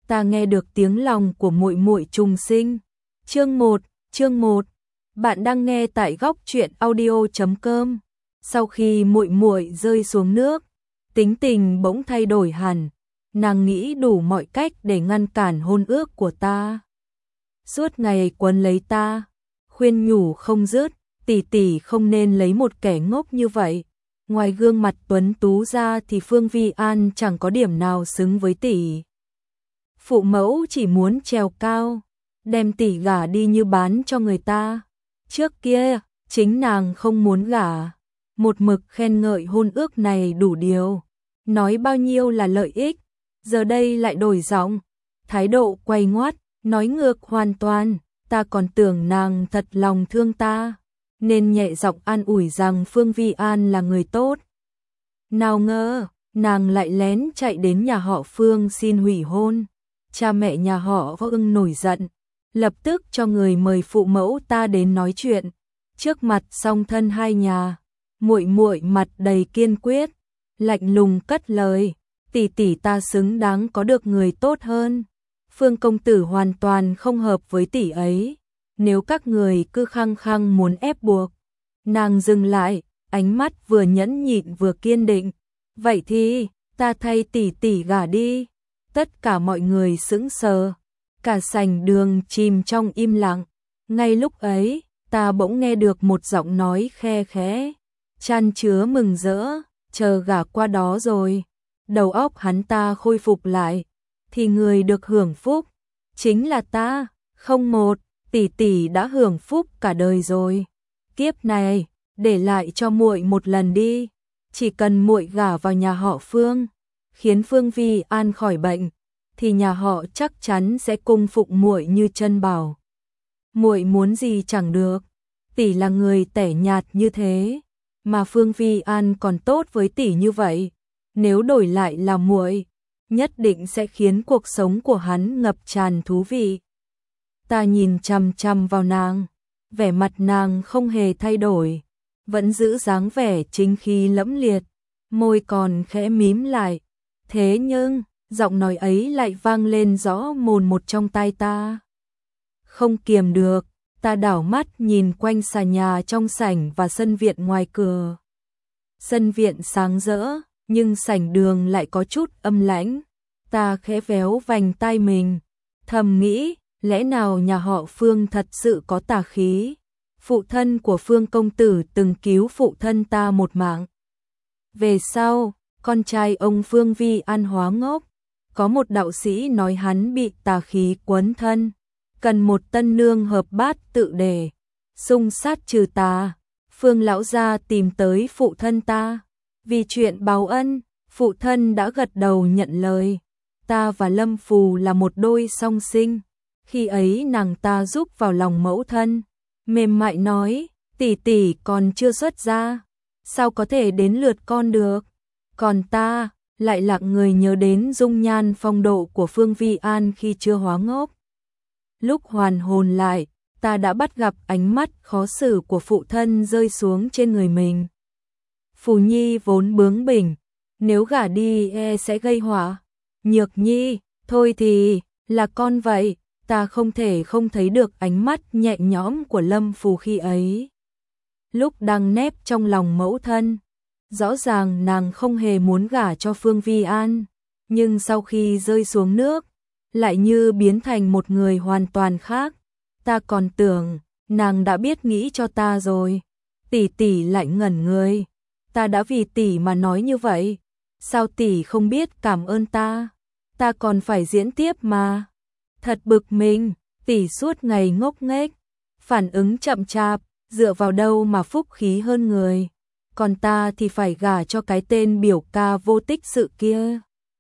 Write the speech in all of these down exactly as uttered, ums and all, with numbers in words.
ta nghe được tiếng lòng của muội muội trùng sinh. Chương một, chương một. Bạn đang nghe tại góc truyện audio chấm com. Sau khi muội muội rơi xuống nước, tính tình bỗng thay đổi hẳn, nàng nghĩ đủ mọi cách để ngăn cản hôn ước của ta. Suốt ngày quấn lấy ta, khuyên nhủ không dứt, tỷ tỷ không nên lấy một kẻ ngốc như vậy. Ngoài gương mặt tuấn tú ra thì Phương Vi An chẳng có điểm nào xứng với tỷ. Phụ mẫu chỉ muốn trèo cao, đem tỷ gả đi như bán cho người ta. Trước kia, chính nàng không muốn gả, một mực khen ngợi hôn ước này đủ điều, nói bao nhiêu là lợi ích, giờ đây lại đổi giọng, thái độ quay ngoắt, nói ngược hoàn toàn, ta còn tưởng nàng thật lòng thương ta, nên nhẹ giọng an ủi rằng Phương Vi An là người tốt. Nào ngờ, nàng lại lén chạy đến nhà họ Phương xin hủy hôn. Cha mẹ nhà họ Võ Ưng nổi giận, lập tức cho người mời phụ mẫu ta đến nói chuyện. Trước mặt song thân hai nhà, muội muội mặt đầy kiên quyết, lạnh lùng cất lời, tỷ tỷ ta xứng đáng có được người tốt hơn. Phương công tử hoàn toàn không hợp với tỷ ấy. Nếu các người cứ khăng khăng muốn ép buộc, nàng dừng lại, ánh mắt vừa nhẫn nhịn vừa kiên định. Vậy thì, ta thay tỷ tỷ gả đi. Tất cả mọi người sững sờ, cả sảnh đường chìm trong im lặng. Ngay lúc ấy, ta bỗng nghe được một giọng nói khe khẽ, chan chứa mừng rỡ, chờ gả qua đó rồi. Đầu óc hắn ta khôi phục lại, thì người được hưởng phúc chính là ta. Không một, tỷ tỷ đã hưởng phúc cả đời rồi. Kiếp này, để lại cho muội một lần đi. Chỉ cần muội gả vào nhà họ Phương, khiến Phương Vi An khỏi bệnh, thì nhà họ chắc chắn sẽ cung phụng muội như chân bảo. Muội muốn gì chẳng được, tỷ là người tẻ nhạt như thế, mà Phương Vi An còn tốt với tỷ như vậy, nếu đổi lại là muội, nhất định sẽ khiến cuộc sống của hắn ngập tràn thú vị. Ta nhìn chằm chằm vào nàng, vẻ mặt nàng không hề thay đổi, vẫn giữ dáng vẻ chính khí lẫm liệt, môi còn khẽ mím lại. Thế nhưng, giọng nói ấy lại vang lên rõ mồn một trong tai ta. Không kiềm được, ta đảo mắt nhìn quanh xà nhà trong sảnh và sân viện ngoài cửa. Sân viện sáng rỡ, nhưng sảnh đường lại có chút âm lãnh. Ta khẽ véo vành tai mình, thầm nghĩ, lẽ nào nhà họ Phương thật sự có tà khí? Phụ thân của Phương công tử từng cứu phụ thân ta một mạng. Về sau, con trai ông Phương Vi An hóa ngốc, có một đạo sĩ nói hắn bị tà khí quấn thân, cần một tân nương hợp bát tự đề, xung sát trừ tà. Phương lão gia tìm tới phụ thân ta, vì chuyện báo ân, phụ thân đã gật đầu nhận lời. Ta và Lâm Phù là một đôi song sinh. Khi ấy nàng ta giúp vào lòng mẫu thân, mềm mại nói, tỷ tỷ còn chưa xuất gia, sao có thể đến lượt con được? Còn ta, lại lặng người nhớ đến dung nhan phong độ của Phương Vi An khi chưa hóa ngốc. Lúc hoàn hồn lại, ta đã bắt gặp ánh mắt khó xử của phụ thân rơi xuống trên người mình. Phù Nhi vốn bướng bỉnh, nếu gả đi e sẽ gây họa. Nhược Nhi, thôi thì, là con vậy. Ta không thể không thấy được ánh mắt nhẹ nhõm của Lâm Phù khi ấy. Lúc đang nép trong lòng mẫu thân, rõ ràng nàng không hề muốn gả cho Phương Vi An, nhưng sau khi rơi xuống nước, lại như biến thành một người hoàn toàn khác. Ta còn tưởng, nàng đã biết nghĩ cho ta rồi. Tỷ tỷ lại ngẩn người. Ta đã vì tỷ mà nói như vậy. Sao tỷ không biết cảm ơn ta? Ta còn phải diễn tiếp mà. Thật bực mình, tỷ suốt ngày ngốc nghếch, phản ứng chậm chạp, dựa vào đâu mà phúc khí hơn người. Còn ta thì phải gả cho cái tên biểu ca vô tích sự kia.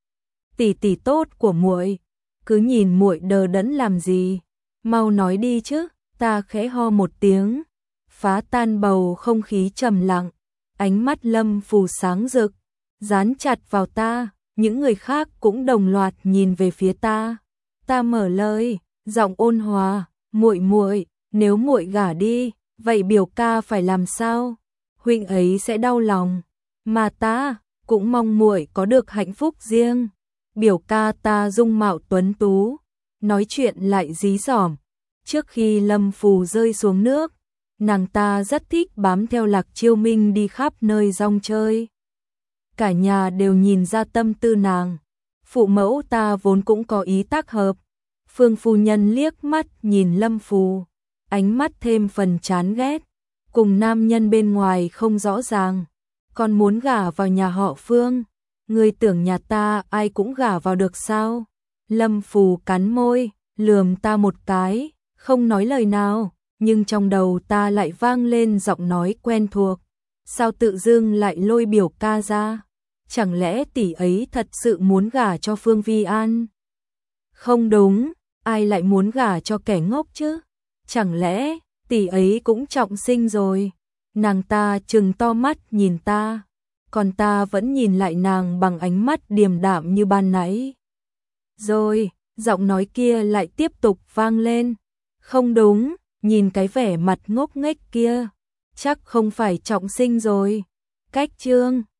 Tỷ tỷ tốt của muội, cứ nhìn muội đờ đẫn làm gì, mau nói đi chứ. Ta khẽ ho một tiếng, phá tan bầu không khí trầm lặng. Ánh mắt Lâm Phù sáng rực, dán chặt vào ta, những người khác cũng đồng loạt nhìn về phía ta. Ta mở lời, giọng ôn hòa, muội muội, nếu muội gả đi, vậy biểu ca phải làm sao? Huynh ấy sẽ đau lòng, mà ta cũng mong muội có được hạnh phúc riêng. biểu ca ta dung mạo tuấn tú, nói chuyện lại dí dỏm. Trước khi Lâm Phù rơi xuống nước, nàng ta rất thích bám theo Lạc Chiêu Minh đi khắp nơi rong chơi. Cả nhà đều nhìn ra tâm tư nàng. Phụ mẫu ta vốn cũng có ý tác hợp. Phương phu nhân liếc mắt nhìn Lâm Phù, ánh mắt thêm phần chán ghét. Cùng nam nhân bên ngoài không rõ ràng, còn muốn gả vào nhà họ Phương. Ngươi tưởng nhà ta ai cũng gả vào được sao? Lâm Phù cắn môi, lườm ta một cái, không nói lời nào, nhưng trong đầu ta lại vang lên giọng nói quen thuộc. Sao tự dưng lại lôi biểu ca ra? Chẳng lẽ tỷ ấy thật sự muốn gả cho Phương Vi An? Không đúng, ai lại muốn gả cho kẻ ngốc chứ? Chẳng lẽ tỷ ấy cũng trọng sinh rồi? Nàng ta trừng to mắt nhìn ta, còn ta vẫn nhìn lại nàng bằng ánh mắt điềm đạm như ban nãy. Rồi, giọng nói kia lại tiếp tục vang lên. Không đúng, nhìn cái vẻ mặt ngốc nghếch kia, chắc không phải trọng sinh rồi. Cách chương